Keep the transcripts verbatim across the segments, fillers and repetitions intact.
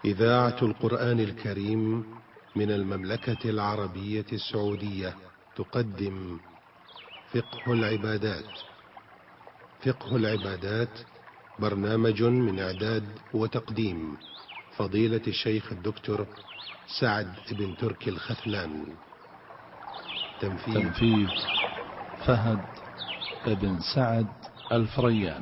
إذاعة القرآن الكريم من المملكة العربية السعودية تقدم فقه العبادات. فقه العبادات برنامج من إعداد وتقديم فضيلة الشيخ الدكتور سعد بن تركي الخثلان. تنفيذ, تنفيذ فهد بن سعد الفريان.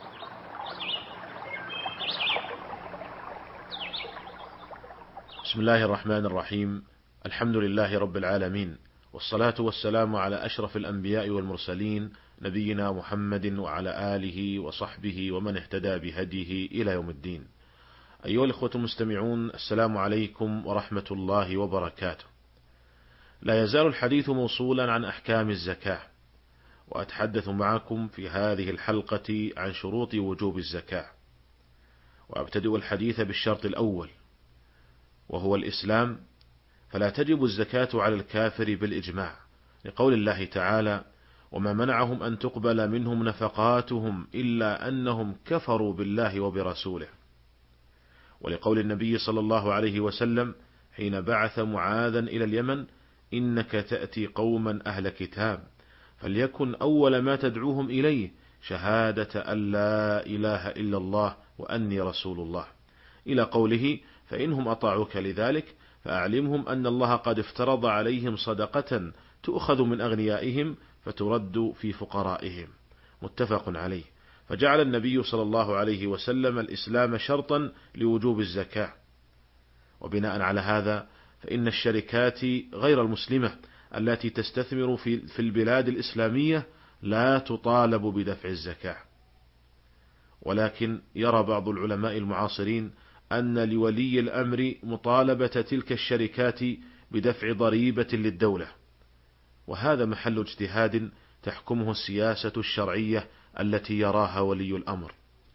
بسم الله الرحمن الرحيم. الحمد لله رب العالمين، والصلاة والسلام على أشرف الأنبياء والمرسلين، نبينا محمد وعلى آله وصحبه ومن اهتدى بهديه إلى يوم الدين. أيها الإخوة المستمعون، السلام عليكم ورحمة الله وبركاته. لا يزال الحديث موصولا عن أحكام الزكاة، وأتحدث معكم في هذه الحلقة عن شروط وجوب الزكاة، وأبتدئ الحديث بالشرط الأول وهو الإسلام، فلا تجب الزكاة على الكافر بالإجماع، لقول الله تعالى: وما منعهم أن تقبل منهم نفقاتهم إلا أنهم كفروا بالله وبرسوله، ولقول النبي صلى الله عليه وسلم حين بعث معاذا إلى اليمن: إنك تأتي قوما أهل كتاب فليكن أول ما تدعوهم إليه شهادة أن لا إله إلا الله وأني رسول الله، إلى قوله: فإنهم أطاعوك لذلك فأعلمهم أن الله قد افترض عليهم صدقة تؤخذ من أغنيائهم فترد في فقرائهم، متفق عليه. فجعل النبي صلى الله عليه وسلم الإسلام شرطا لوجوب الزكاة. وبناء على هذا فإن الشركات غير المسلمة التي تستثمر في في البلاد الإسلامية لا تطالب بدفع الزكاة، ولكن يرى بعض العلماء المعاصرين أن لولي الأمر مطالبة تلك الشركات بدفع ضريبة للدولة، وهذا محل اجتهاد تحكمه السياسة الشرعية التي يراها ولي الأمر.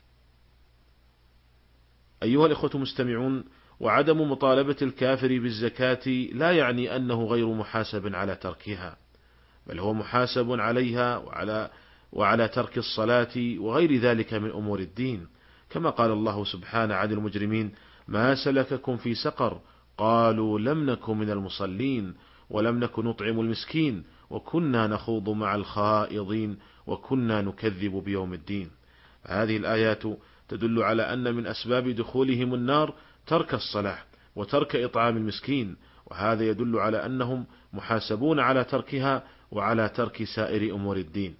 أيها الإخوة المستمعون، وعدم مطالبة الكافر بالزكاة لا يعني أنه غير محاسب على تركها، بل هو محاسب عليها وعلى, وعلى ترك الصلاة وغير ذلك من أمور الدين، كما قال الله سبحانه عن المجرمين: ما سلككم في سقر؟ قالوا لم نكن من المصلين ولم نكن نطعم المسكين وكنا نخوض مع الخائضين وكنا نكذب بيوم الدين. هذه الآيات تدل على أن من أسباب دخولهم النار ترك الصلاة وترك إطعام المسكين، وهذا يدل على أنهم محاسبون على تركها وعلى ترك سائر أمور الدين.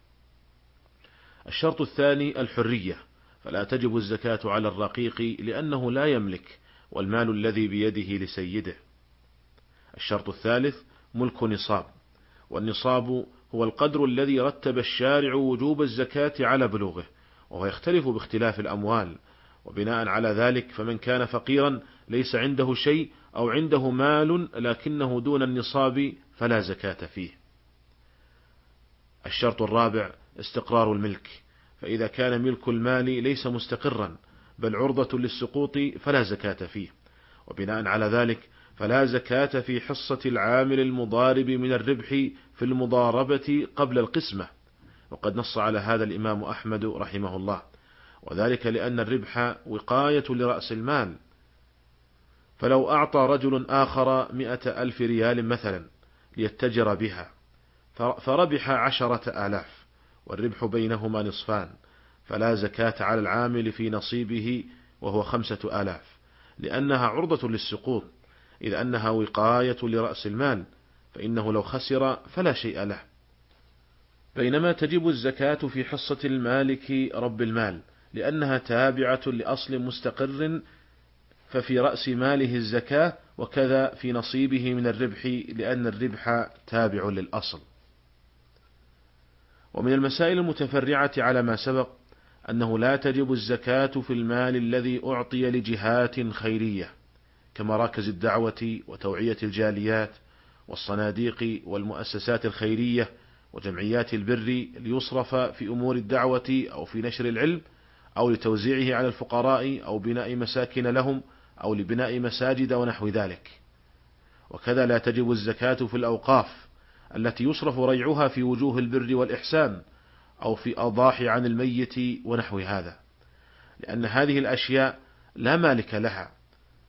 الشرط الثاني الحرية، فلا تجب الزكاة على الرقيق لأنه لا يملك، والمال الذي بيده لسيده. الشرط الثالث ملك نصاب، والنصاب هو القدر الذي رتب الشارع وجوب الزكاة على بلوغه، وهو يختلف باختلاف الأموال، وبناء على ذلك فمن كان فقيرا ليس عنده شيء أو عنده مال لكنه دون النصاب فلا زكاة فيه. الشرط الرابع استقرار الملك، فإذا كان ملك المال ليس مستقرا بل عرضة للسقوط فلا زكاة فيه، وبناء على ذلك فلا زكاة في حصة العامل المضارب من الربح في المضاربة قبل القسمة، وقد نص على هذا الإمام أحمد رحمه الله، وذلك لأن الربح وقاية لرأس المال، فلو أعطى رجل آخر مئة ألف ريال مثلا ليتجر بها فربح عشرة آلاف والربح بينهما نصفان، فلا زكاة على العامل في نصيبه وهو خمسة آلاف، لأنها عرضة للسقوط، إذ أنها وقاية لرأس المال، فإنه لو خسر فلا شيء له. بينما تجب الزكاة في حصة المالك رب المال، لأنها تابعة لأصل مستقر، ففي رأس ماله الزكاة، وكذا في نصيبه من الربح لأن الربح تابع للأصل. ومن المسائل المتفرعة على ما سبق أنه لا تجب الزكاة في المال الذي أعطي لجهات خيرية كمراكز الدعوة وتوعية الجاليات والصناديق والمؤسسات الخيرية وجمعيات البر ليصرف في أمور الدعوة أو في نشر العلم أو لتوزيعه على الفقراء أو بناء مساكن لهم أو لبناء مساجد ونحو ذلك. وكذا لا تجب الزكاة في الأوقاف التي يصرف ريعها في وجوه البر والإحسان أو في أضاحي عن الميت ونحو هذا، لأن هذه الأشياء لا مالك لها،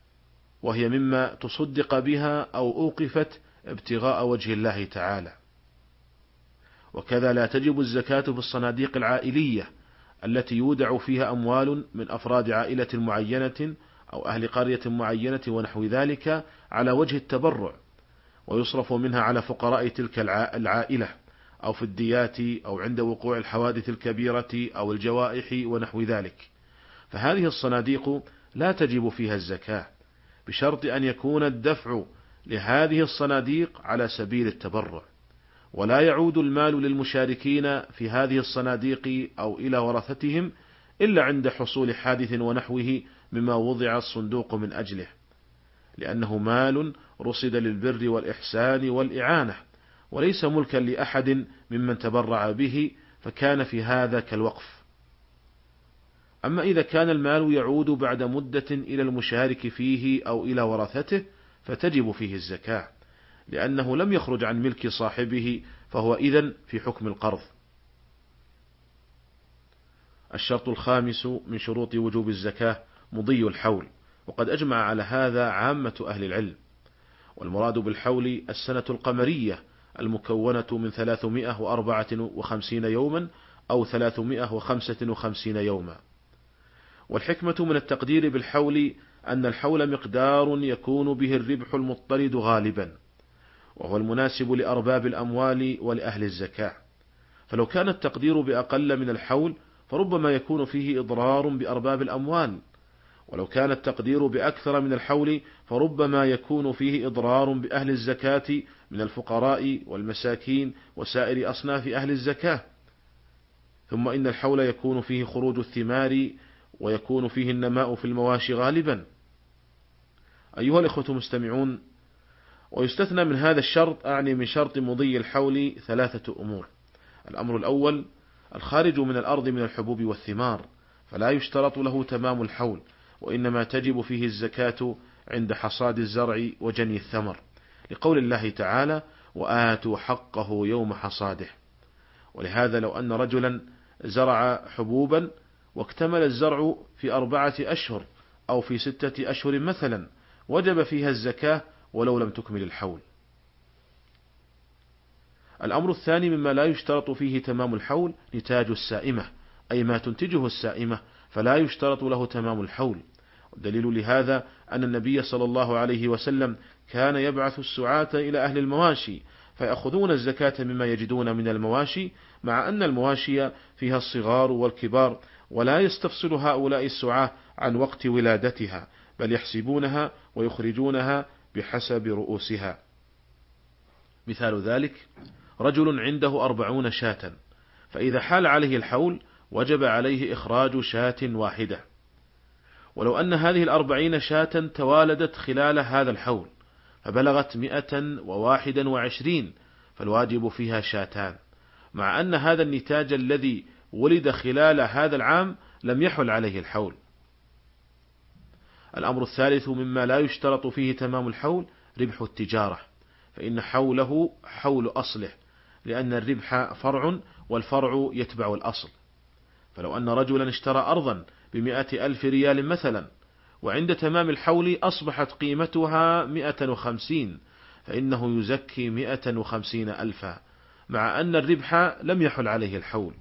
وهي مما تصدق بها أو أوقفت ابتغاء وجه الله تعالى. وكذا لا تجب الزكاة في الصناديق العائلية التي يودع فيها أموال من أفراد عائلة معينة أو أهل قرية معينة ونحو ذلك على وجه التبرع، ويصرف منها على فقراء تلك العائلة أو في الديات أو عند وقوع الحوادث الكبيرة أو الجوائح ونحو ذلك. فهذه الصناديق لا تجب فيها الزكاة، بشرط أن يكون الدفع لهذه الصناديق على سبيل التبرع، ولا يعود المال للمشاركين في هذه الصناديق أو إلى ورثتهم إلا عند حصول حادث ونحوه مما وضع الصندوق من أجله، لأنه مال رصد للبر والإحسان والإعانة، وليس ملكا لأحد ممن تبرع به، فكان في هذا كالوقف. أما إذا كان المال يعود بعد مدة إلى المشارك فيه أو إلى ورثته فتجب فيه الزكاة، لأنه لم يخرج عن ملك صاحبه، فهو إذن في حكم القرض. الشرط الخامس من شروط وجوب الزكاة مضي الحول، وقد أجمع على هذا عامة أهل العلم. والمراد بالحول السنة القمرية المكونة من ثلاثمائة وأربعة وخمسين يوما أو ثلاثمائة وخمسة وخمسين يوما. والحكمة من التقدير بالحول أن الحول مقدار يكون به الربح المضطرد غالبا، وهو المناسب لأرباب الأموال ولأهل الزكاة. فلو كان التقدير بأقل من الحول فربما يكون فيه إضرار بأرباب الأموال، ولو كان التقدير بأكثر من الحول فربما يكون فيه إضرار بأهل الزكاة من الفقراء والمساكين وسائر أصناف أهل الزكاة. ثم إن الحول يكون فيه خروج الثمار ويكون فيه النماء في المواشي غالبا. أيها الإخوة المستمعون، ويستثنى من هذا الشرط، أعني من شرط مضي الحول، ثلاثة أمور. الأمر الأول الخارج من الأرض من الحبوب والثمار، فلا يشترط له تمام الحول، وإنما تجب فيه الزكاة عند حصاد الزرع وجني الثمر، لقول الله تعالى: وآتوا حقه يوم حصاده. ولهذا لو أن رجلا زرع حبوبا واكتمل الزرع في أربعة أشهر أو في ستة أشهر مثلا، وجب فيها الزكاة ولو لم تكمل الحول. الأمر الثاني مما لا يشترط فيه تمام الحول نتاج السائمة، أي ما تنتجه السائمة، فلا يشترط له تمام الحول. والدليل لهذا أن النبي صلى الله عليه وسلم كان يبعث السعاة إلى أهل المواشي فيأخذون الزكاة مما يجدون من المواشي، مع أن المواشي فيها الصغار والكبار، ولا يستفصل هؤلاء السعاة عن وقت ولادتها، بل يحسبونها ويخرجونها بحسب رؤوسها. مثال ذلك رجل عنده أربعون شاة، فإذا حال عليه الحول وجب عليه إخراج شاة واحدة. ولو أن هذه الأربعين شاة توالدت خلال هذا الحول فبلغت مئة وواحدا وعشرين، فالواجب فيها شاتان، مع أن هذا النتاج الذي ولد خلال هذا العام لم يحل عليه الحول. الأمر الثالث مما لا يشترط فيه تمام الحول ربح التجارة، فإن حوله حول أصله، لأن الربح فرع والفرع يتبع الأصل. فلو أن رجلا اشترى أرضا بمئة ألف ريال مثلا، وعند تمام الحول أصبحت قيمتها مئة وخمسين، فإنه يزكي مئة وخمسين ألفا، مع أن الربح لم يحل عليه الحول.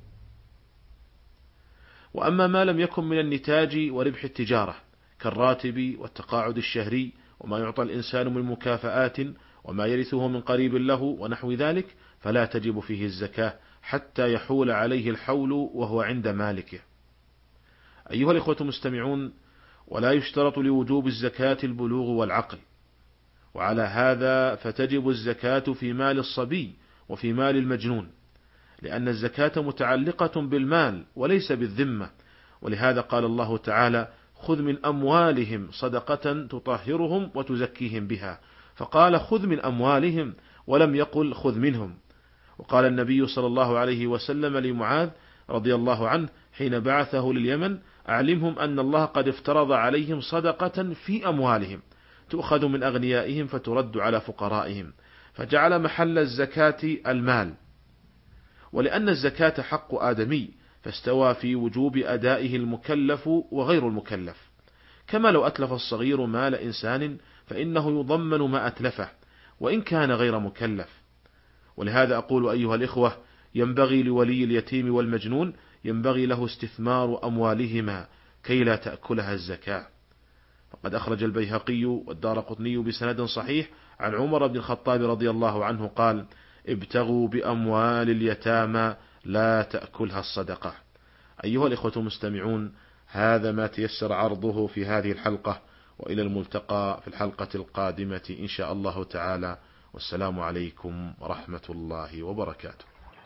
وأما ما لم يكن من النتاج وربح التجارة كالراتب والتقاعد الشهري وما يعطى الإنسان من مكافآت وما يرثه من قريب له ونحو ذلك، فلا تجب فيه الزكاة حتى يحول عليه الحول وهو عند مالكه. أيها الإخوة المستمعون، ولا يشترط لوجوب الزكاة البلوغ والعقل، وعلى هذا فتجب الزكاة في مال الصبي وفي مال المجنون، لأن الزكاة متعلقة بالمال وليس بالذمة. ولهذا قال الله تعالى: خذ من أموالهم صدقة تطهرهم وتزكيهم بها، فقال خذ من أموالهم ولم يقل خذ منهم. وقال النبي صلى الله عليه وسلم لمعاذ رضي الله عنه حين بعثه لليمن: أعلمهم أن الله قد افترض عليهم صدقة في أموالهم تؤخذ من أغنيائهم فترد على فقرائهم، فجعل محل الزكاة المال. ولأن الزكاة حق آدمي فاستوى في وجوب أدائه المكلف وغير المكلف، كما لو أتلف الصغير مال إنسان فإنه يضمن ما أتلفه وإن كان غير مكلف. ولهذا أقول أيها الإخوة، ينبغي لولي اليتيم والمجنون ينبغي له استثمار أموالهما كي لا تأكلها الزكاة. فقد أخرج البيهقي والدارقطني بسند صحيح عن عمر بن الخطاب رضي الله عنه قال: ابتغوا بأموال اليتامى لا تأكلها الصدقة. أيها الإخوة المستمعون، هذا ما تيسر عرضه في هذه الحلقة، وإلى الملتقى في الحلقة القادمة إن شاء الله تعالى، والسلام عليكم ورحمة الله وبركاته.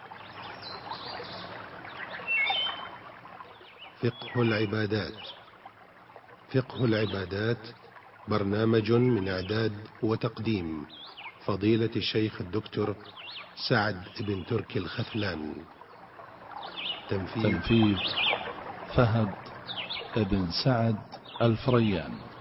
فقه العبادات. فقه العبادات برنامج من إعداد وتقديم فضيلة الشيخ الدكتور سعد بن تركي الخثلان. تنفيذ فهد بن سعد الفريان.